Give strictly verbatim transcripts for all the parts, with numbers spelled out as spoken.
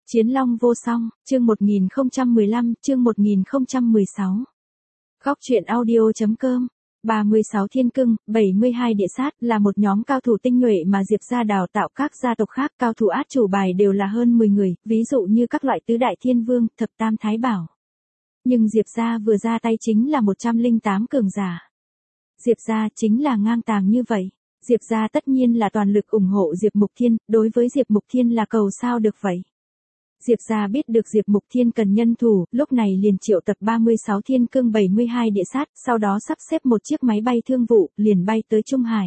Chiến long vô song, chương một nghìn không trăm mười lăm, chương một nghìn không trăm mười sáu. Góc truyện audio.com. ba mươi sáu thiên cưng, bảy mươi hai địa sát là một nhóm cao thủ tinh nhuệ mà Diệp gia đào tạo các gia tộc khác, cao thủ át chủ bài đều là hơn mười người, ví dụ như các loại tứ đại thiên vương, thập tam thái bảo. Nhưng Diệp gia vừa ra tay chính là một trăm lẻ tám cường giả. Diệp gia chính là ngang tàng như vậy. Diệp gia tất nhiên là toàn lực ủng hộ Diệp Mục Thiên, đối với Diệp Mục Thiên là cầu sao được vậy. Diệp gia biết được Diệp Mục Thiên cần nhân thủ, lúc này liền triệu tập ba mươi sáu thiên cương bảy mươi hai địa sát, sau đó sắp xếp một chiếc máy bay thương vụ, liền bay tới Trung Hải.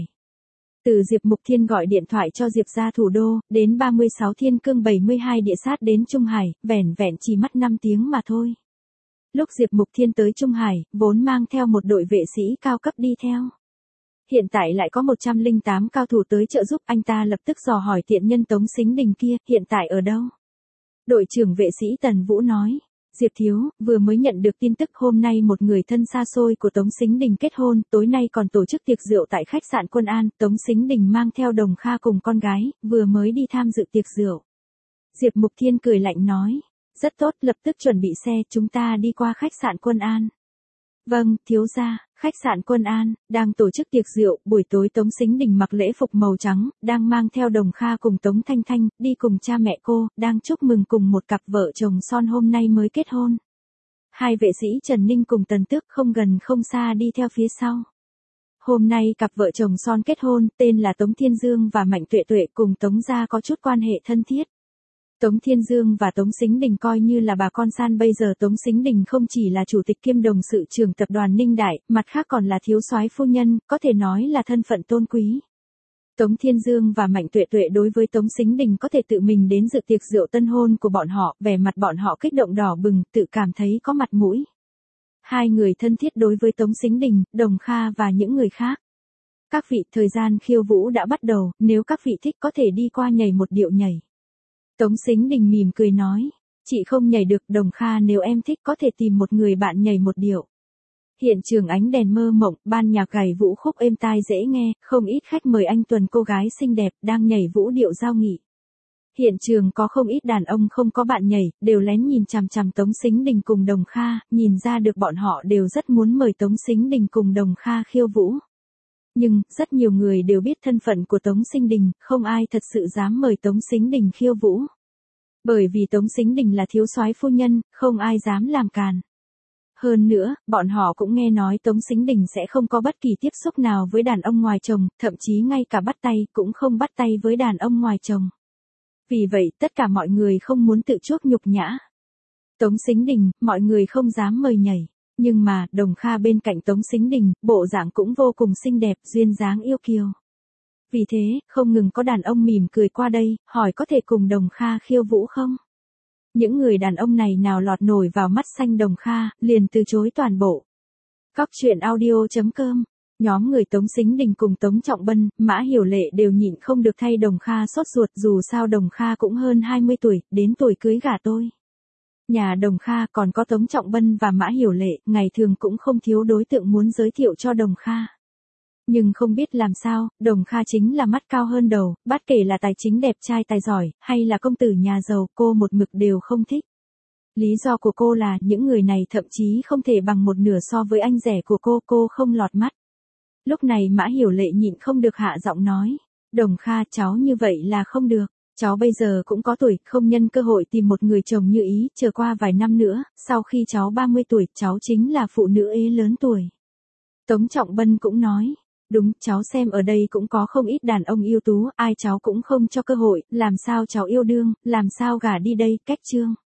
Từ Diệp Mục Thiên gọi điện thoại cho Diệp gia thủ đô, đến ba mươi sáu thiên cương bảy mươi hai địa sát đến Trung Hải, vẻn vẹn chỉ mất năm tiếng mà thôi. Lúc Diệp Mục Thiên tới Trung Hải, vốn mang theo một đội vệ sĩ cao cấp đi theo. Hiện tại lại có một trăm lẻ tám cao thủ tới trợ giúp, anh ta lập tức dò hỏi tiện nhân Tống Sính Đình kia, hiện tại ở đâu? Đội trưởng vệ sĩ Tần Vũ nói, Diệp thiếu, vừa mới nhận được tin tức hôm nay một người thân xa xôi của Tống Sính Đình kết hôn, tối nay còn tổ chức tiệc rượu tại khách sạn Quân An, Tống Sính Đình mang theo Đồng Kha cùng con gái, vừa mới đi tham dự tiệc rượu. Diệp Mục Thiên cười lạnh nói, rất tốt, lập tức chuẩn bị xe, chúng ta đi qua khách sạn Quân An. Vâng, thiếu gia. Khách sạn Quân An, đang tổ chức tiệc rượu, buổi tối Tống Sính Đình mặc lễ phục màu trắng, đang mang theo Đồng Kha cùng Tống Thanh Thanh, đi cùng cha mẹ cô, đang chúc mừng cùng một cặp vợ chồng son hôm nay mới kết hôn. Hai vệ sĩ Trần Ninh cùng Tần Tước không gần không xa đi theo phía sau. Hôm nay cặp vợ chồng son kết hôn, tên là Tống Thiên Dương và Mạnh Tuệ Tuệ, cùng Tống gia có chút quan hệ thân thiết. Tống Thiên Dương và Tống Sính Đình coi như là bà con san, bây giờ Tống Sính Đình không chỉ là chủ tịch kiêm đồng sự trưởng tập đoàn Ninh Đại, mặt khác còn là thiếu soái phu nhân, có thể nói là thân phận tôn quý. Tống Thiên Dương và Mạnh Tuệ Tuệ đối với Tống Sính Đình có thể tự mình đến dự tiệc rượu tân hôn của bọn họ, vẻ mặt bọn họ kích động đỏ bừng, tự cảm thấy có mặt mũi. Hai người thân thiết đối với Tống Sính Đình, Đồng Kha và những người khác. Các vị, thời gian khiêu vũ đã bắt đầu, nếu các vị thích có thể đi qua nhảy một điệu nhảy. Tống Sính Đình mỉm cười nói, chị không nhảy được, Đồng Kha, nếu em thích có thể tìm một người bạn nhảy một điệu. Hiện trường ánh đèn mơ mộng, ban nhạc gảy vũ khúc êm tai dễ nghe, không ít khách mời anh tuần cô gái xinh đẹp đang nhảy vũ điệu giao nghị. Hiện trường có không ít đàn ông không có bạn nhảy, đều lén nhìn chằm chằm Tống Sính Đình cùng Đồng Kha, nhìn ra được bọn họ đều rất muốn mời Tống Sính Đình cùng Đồng Kha khiêu vũ. Nhưng, rất nhiều người đều biết thân phận của Tống Sính Đình, không ai thật sự dám mời Tống Sính Đình khiêu vũ. Bởi vì Tống Sính Đình là thiếu soái phu nhân, không ai dám làm càn. Hơn nữa, bọn họ cũng nghe nói Tống Sính Đình sẽ không có bất kỳ tiếp xúc nào với đàn ông ngoài chồng, thậm chí ngay cả bắt tay cũng không bắt tay với đàn ông ngoài chồng. Vì vậy, tất cả mọi người không muốn tự chuốc nhục nhã. Tống Sính Đình, mọi người không dám mời nhảy. Nhưng mà, Đồng Kha bên cạnh Tống Sính Đình, bộ dạng cũng vô cùng xinh đẹp, duyên dáng yêu kiều. Vì thế, không ngừng có đàn ông mỉm cười qua đây, hỏi có thể cùng Đồng Kha khiêu vũ không? Những người đàn ông này nào lọt nổi vào mắt xanh Đồng Kha, liền từ chối toàn bộ. Góc truyện audio.com. Nhóm người Tống Sính Đình cùng Tống Trọng Bân, Mã Hiểu Lệ đều nhịn không được thay Đồng Kha sốt ruột, dù sao Đồng Kha cũng hơn hai mươi tuổi, đến tuổi cưới gả tôi. Nhà Đồng Kha còn có Tống Trọng Bân và Mã Hiểu Lệ, ngày thường cũng không thiếu đối tượng muốn giới thiệu cho Đồng Kha. Nhưng không biết làm sao, Đồng Kha chính là mắt cao hơn đầu, bất kể là tài chính đẹp trai tài giỏi, hay là công tử nhà giàu, cô một mực đều không thích. Lý do của cô là, những người này thậm chí không thể bằng một nửa so với anh rể của cô, cô không lọt mắt. Lúc này Mã Hiểu Lệ nhịn không được hạ giọng nói, Đồng Kha, cháu như vậy là không được. Cháu bây giờ cũng có tuổi, không nhân cơ hội tìm một người chồng như ý, chờ qua vài năm nữa, sau khi cháu ba mươi tuổi, cháu chính là phụ nữ ế lớn tuổi. Tống Trọng Bân cũng nói, đúng, cháu xem ở đây cũng có không ít đàn ông ưu tú, ai cháu cũng không cho cơ hội, làm sao cháu yêu đương, làm sao gả đi đây, cách chương.